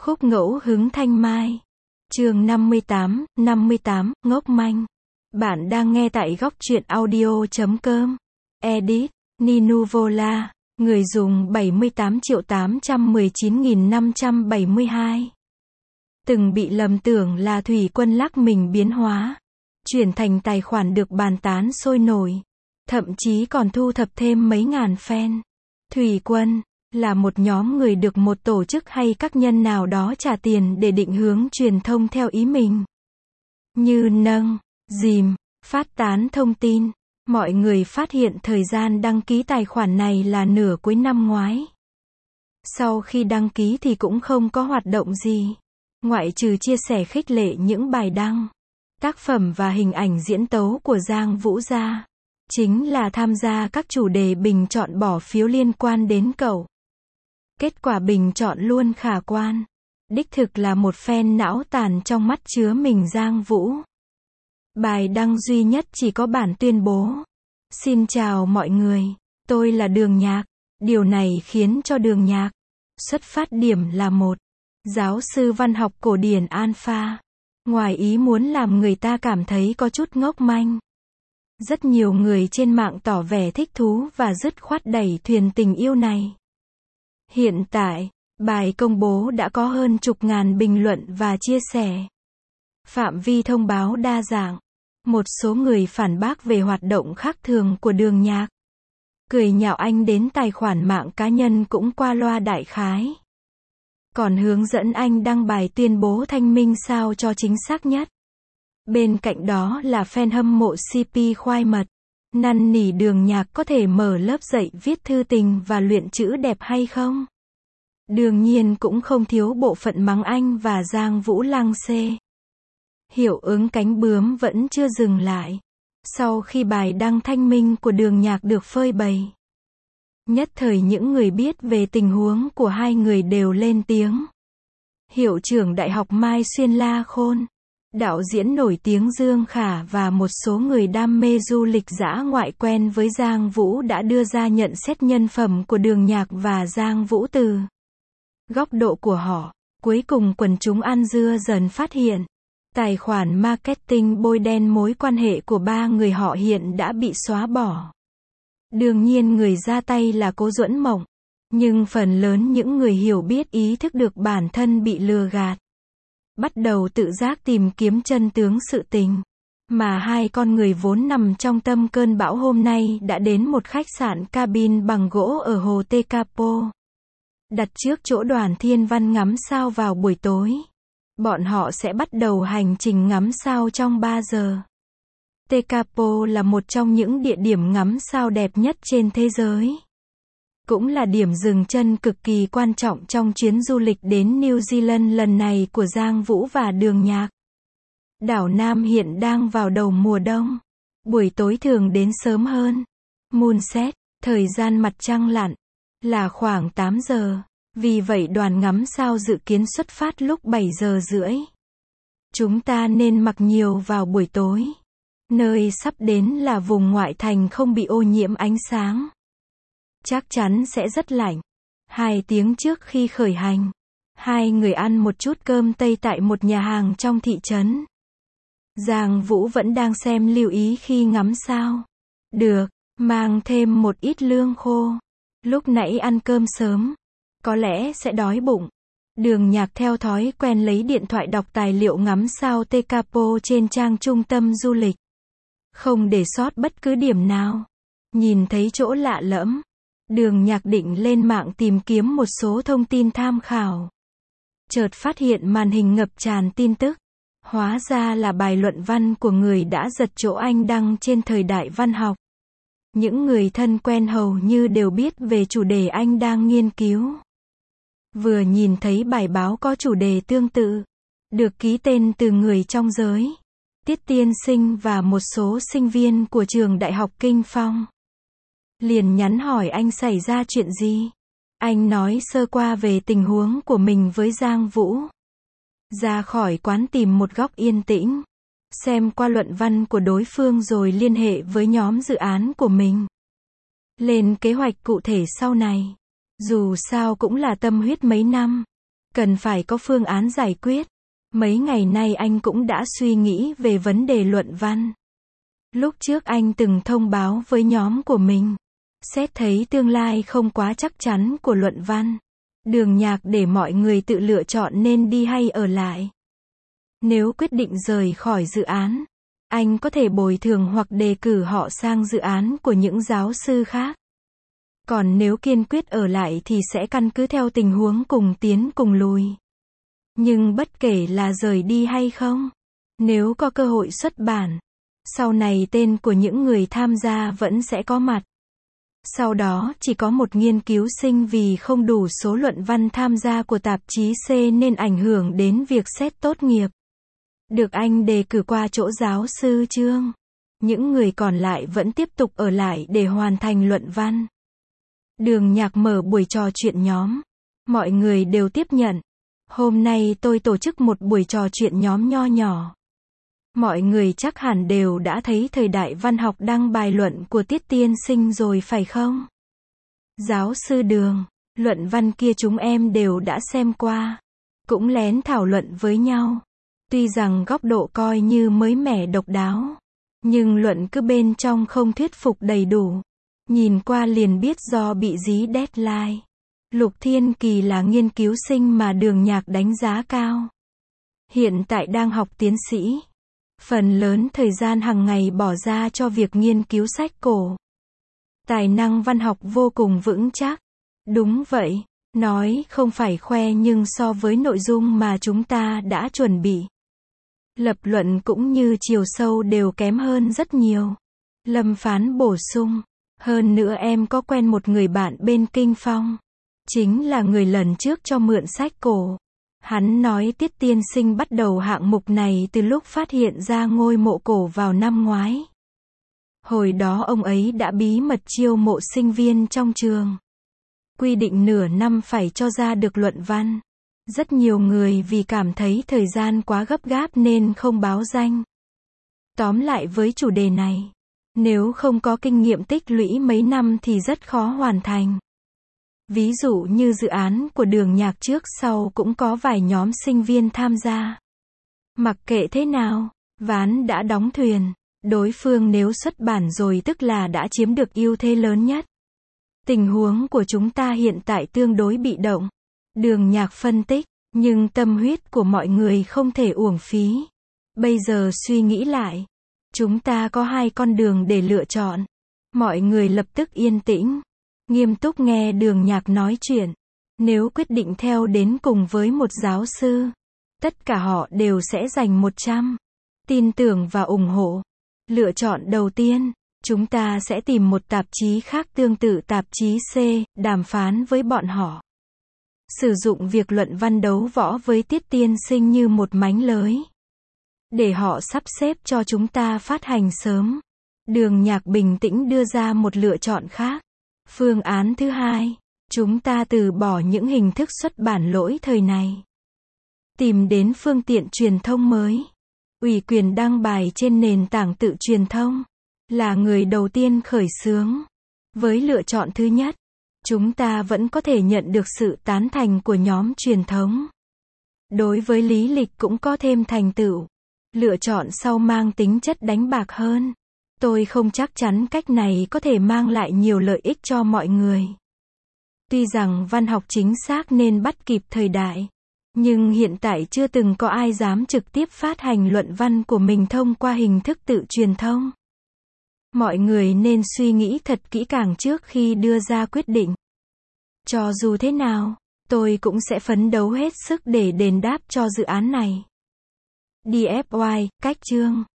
Khúc ngẫu hứng thanh mai. Chương 58, ngốc manh. Bạn đang nghe tại góc truyện audio.com. Edit, Ninuvola. Người dùng 78.819.572. Từng bị lầm tưởng là Thủy Quân lắc mình biến hóa. Chuyển thành tài khoản được bàn tán sôi nổi. Thậm chí còn thu thập thêm mấy ngàn fan. Thủy Quân là một nhóm người được một tổ chức hay các nhân nào đó trả tiền để định hướng truyền thông theo ý mình. Như nâng, dìm, phát tán thông tin. Mọi người phát hiện thời gian đăng ký tài khoản này là nửa cuối năm ngoái. Sau khi đăng ký thì cũng không có hoạt động gì. Ngoại trừ chia sẻ khích lệ những bài đăng, tác phẩm và hình ảnh diễn tấu của Giang Vũ ra. Chính là tham gia các chủ đề bình chọn bỏ phiếu liên quan đến cậu. Kết quả bình chọn luôn khả quan. Đích thực là một fan não tàn trong mắt chứa mình Giang Vũ. Bài đăng duy nhất chỉ có bản tuyên bố. Xin chào mọi người, tôi là Đường Nhạc. Điều này khiến cho Đường Nhạc xuất phát điểm là một giáo sư văn học cổ điển alpha. Ngoài ý muốn làm người ta cảm thấy có chút ngốc manh. Rất nhiều người trên mạng tỏ vẻ thích thú và dứt khoát đẩy thuyền tình yêu này. Hiện tại, bài công bố đã có hơn chục ngàn bình luận và chia sẻ. Phạm vi thông báo đa dạng. Một số người phản bác về hoạt động khác thường của Đường Nhạc. Cười nhạo anh đến tài khoản mạng cá nhân cũng qua loa đại khái. Còn hướng dẫn anh đăng bài tuyên bố thanh minh sao cho chính xác nhất. Bên cạnh đó là fan hâm mộ CP khoai mật. Năn nỉ Đường Nhạc có thể mở lớp dạy viết thư tình và luyện chữ đẹp hay không? Đương nhiên cũng không thiếu bộ phận mắng anh và Giang Vũ lăng xê. Hiệu ứng cánh bướm vẫn chưa dừng lại. Sau khi bài đăng thanh minh của Đường Nhạc được phơi bày, nhất thời những người biết về tình huống của hai người đều lên tiếng. Hiệu trưởng Đại học Mai Xuyên La Khôn, đạo diễn nổi tiếng Dương Khả và một số người đam mê du lịch dã ngoại quen với Giang Vũ đã đưa ra nhận xét nhân phẩm của Đường Nhạc và Giang Vũ từ góc độ của họ. Cuối cùng quần chúng ăn dưa dần phát hiện, tài khoản marketing bôi đen mối quan hệ của ba người họ hiện đã bị xóa bỏ. Đương nhiên người ra tay là Cố Duẫn Mộng. Nhưng phần lớn những người hiểu biết ý thức được bản thân bị lừa gạt. Bắt đầu tự giác tìm kiếm chân tướng sự tình. Mà hai con người vốn nằm trong tâm cơn bão hôm nay đã đến một khách sạn cabin bằng gỗ ở hồ Tekapo. Đặt trước chỗ Đoàn Thiên Văn ngắm sao vào buổi tối. Bọn họ sẽ bắt đầu hành trình ngắm sao trong 3 giờ. Tekapo là một trong những địa điểm ngắm sao đẹp nhất trên thế giới. Cũng là điểm dừng chân cực kỳ quan trọng trong chuyến du lịch đến New Zealand lần này của Giang Vũ và Đường Nhạc. Đảo Nam hiện đang vào đầu mùa đông. Buổi tối thường đến sớm hơn. Moonset, thời gian mặt trăng lặn, là khoảng 8 giờ. Vì vậy đoàn ngắm sao dự kiến xuất phát lúc 7 giờ rưỡi. Chúng ta nên mặc nhiều vào buổi tối. Nơi sắp đến là vùng ngoại thành không bị ô nhiễm ánh sáng. Chắc chắn sẽ rất lạnh. 2 tiếng trước khi khởi hành, hai người ăn một chút cơm Tây tại một nhà hàng trong thị trấn. Giang Vũ vẫn đang xem lưu ý khi ngắm sao. Được, mang thêm một ít lương khô. Lúc nãy ăn cơm sớm, có lẽ sẽ đói bụng. Đường Nhạc theo thói quen lấy điện thoại đọc tài liệu ngắm sao Tekapo trên trang trung tâm du lịch. Không để sót bất cứ điểm nào. Nhìn thấy chỗ lạ lẫm, Đường Nhạc định lên mạng tìm kiếm một số thông tin tham khảo. Chợt phát hiện màn hình ngập tràn tin tức. Hóa ra là bài luận văn của người đã giật chỗ anh đăng trên thời đại văn học. Những người thân quen hầu như đều biết về chủ đề anh đang nghiên cứu. Vừa nhìn thấy bài báo có chủ đề tương tự, được ký tên từ người trong giới, Tiết Tiên Sinh và một số sinh viên của trường Đại học Kinh Phong. Liền nhắn hỏi anh xảy ra chuyện gì. Anh nói sơ qua về tình huống của mình với Giang Vũ. Ra khỏi quán tìm một góc yên tĩnh, xem qua luận văn của đối phương rồi liên hệ với nhóm dự án của mình. Lên kế hoạch cụ thể sau này. Dù sao cũng là tâm huyết mấy năm. Cần phải có phương án giải quyết. Mấy ngày nay anh cũng đã suy nghĩ về vấn đề luận văn. Lúc trước anh từng thông báo với nhóm của mình. Xét thấy tương lai không quá chắc chắn của luận văn. Đường Nhạc để mọi người tự lựa chọn nên đi hay ở lại. Nếu quyết định rời khỏi dự án, anh có thể bồi thường hoặc đề cử họ sang dự án của những giáo sư khác. Còn nếu kiên quyết ở lại thì sẽ căn cứ theo tình huống cùng tiến cùng lùi. Nhưng bất kể là rời đi hay không, nếu có cơ hội xuất bản, sau này tên của những người tham gia vẫn sẽ có mặt. Sau đó chỉ có một nghiên cứu sinh vì không đủ số luận văn tham gia của tạp chí C nên ảnh hưởng đến việc xét tốt nghiệp. Được anh đề cử qua chỗ giáo sư Trương. Những người còn lại vẫn tiếp tục ở lại để hoàn thành luận văn. Đường Nhạc mở buổi trò chuyện nhóm. Mọi người đều tiếp nhận. Hôm nay tôi tổ chức một buổi trò chuyện nhóm nho nhỏ. Mọi người chắc hẳn đều đã thấy Thời đại Văn học đăng bài luận của Tiết Tiên Sinh rồi phải không? Giáo sư Đường, luận văn kia chúng em đều đã xem qua. Cũng lén thảo luận với nhau. Tuy rằng góc độ coi như mới mẻ độc đáo. Nhưng luận cứ bên trong không thuyết phục đầy đủ. Nhìn qua liền biết do bị dí deadline. Lục Thiên Kỳ là nghiên cứu sinh mà Đường Nhạc đánh giá cao. Hiện tại đang học tiến sĩ. Phần lớn thời gian hàng ngày bỏ ra cho việc nghiên cứu sách cổ. Tài năng văn học vô cùng vững chắc. Đúng vậy, nói không phải khoe nhưng so với nội dung mà chúng ta đã chuẩn bị. Lập luận cũng như chiều sâu đều kém hơn rất nhiều. Lâm Phán bổ sung. Hơn nữa em có quen một người bạn bên Kinh Phong. Chính là người lần trước cho mượn sách cổ. Hắn nói Tiết Tiên Sinh bắt đầu hạng mục này từ lúc phát hiện ra ngôi mộ cổ vào năm ngoái. Hồi đó ông ấy đã bí mật chiêu mộ sinh viên trong trường. Quy định nửa năm phải cho ra được luận văn. Rất nhiều người vì cảm thấy thời gian quá gấp gáp nên không báo danh. Tóm lại với chủ đề này, nếu không có kinh nghiệm tích lũy mấy năm thì rất khó hoàn thành. Ví dụ như dự án của Đường Nhạc trước sau cũng có vài nhóm sinh viên tham gia. Mặc kệ thế nào, ván đã đóng thuyền. Đối phương nếu xuất bản rồi tức là đã chiếm được ưu thế lớn nhất. Tình huống của chúng ta hiện tại tương đối bị động. Đường Nhạc phân tích, nhưng tâm huyết của mọi người không thể uổng phí. Bây giờ suy nghĩ lại, chúng ta có hai con đường để lựa chọn. Mọi người lập tức yên tĩnh, nghiêm túc nghe Đường Nhạc nói chuyện. Nếu quyết định theo đến cùng với một giáo sư, tất cả họ đều sẽ dành 100. Tin tưởng và ủng hộ. Lựa chọn đầu tiên, chúng ta sẽ tìm một tạp chí khác tương tự tạp chí C, đàm phán với bọn họ. Sử dụng việc luận văn đấu võ với Tiết Tiên Sinh như một mánh lới. Để họ sắp xếp cho chúng ta phát hành sớm. Đường Nhạc bình tĩnh đưa ra một lựa chọn khác. Phương án thứ hai, chúng ta từ bỏ những hình thức xuất bản lỗi thời này. Tìm đến phương tiện truyền thông mới. Ủy quyền đăng bài trên nền tảng tự truyền thông. Là người đầu tiên khởi xướng. Với lựa chọn thứ nhất, chúng ta vẫn có thể nhận được sự tán thành của nhóm truyền thống. Đối với lý lịch cũng có thêm thành tựu. Lựa chọn sau mang tính chất đánh bạc hơn. Tôi không chắc chắn cách này có thể mang lại nhiều lợi ích cho mọi người. Tuy rằng văn học chính xác nên bắt kịp thời đại, nhưng hiện tại chưa từng có ai dám trực tiếp phát hành luận văn của mình thông qua hình thức tự truyền thông. Mọi người nên suy nghĩ thật kỹ càng trước khi đưa ra quyết định. Cho dù thế nào, tôi cũng sẽ phấn đấu hết sức để đền đáp cho dự án này. DFY, cách chương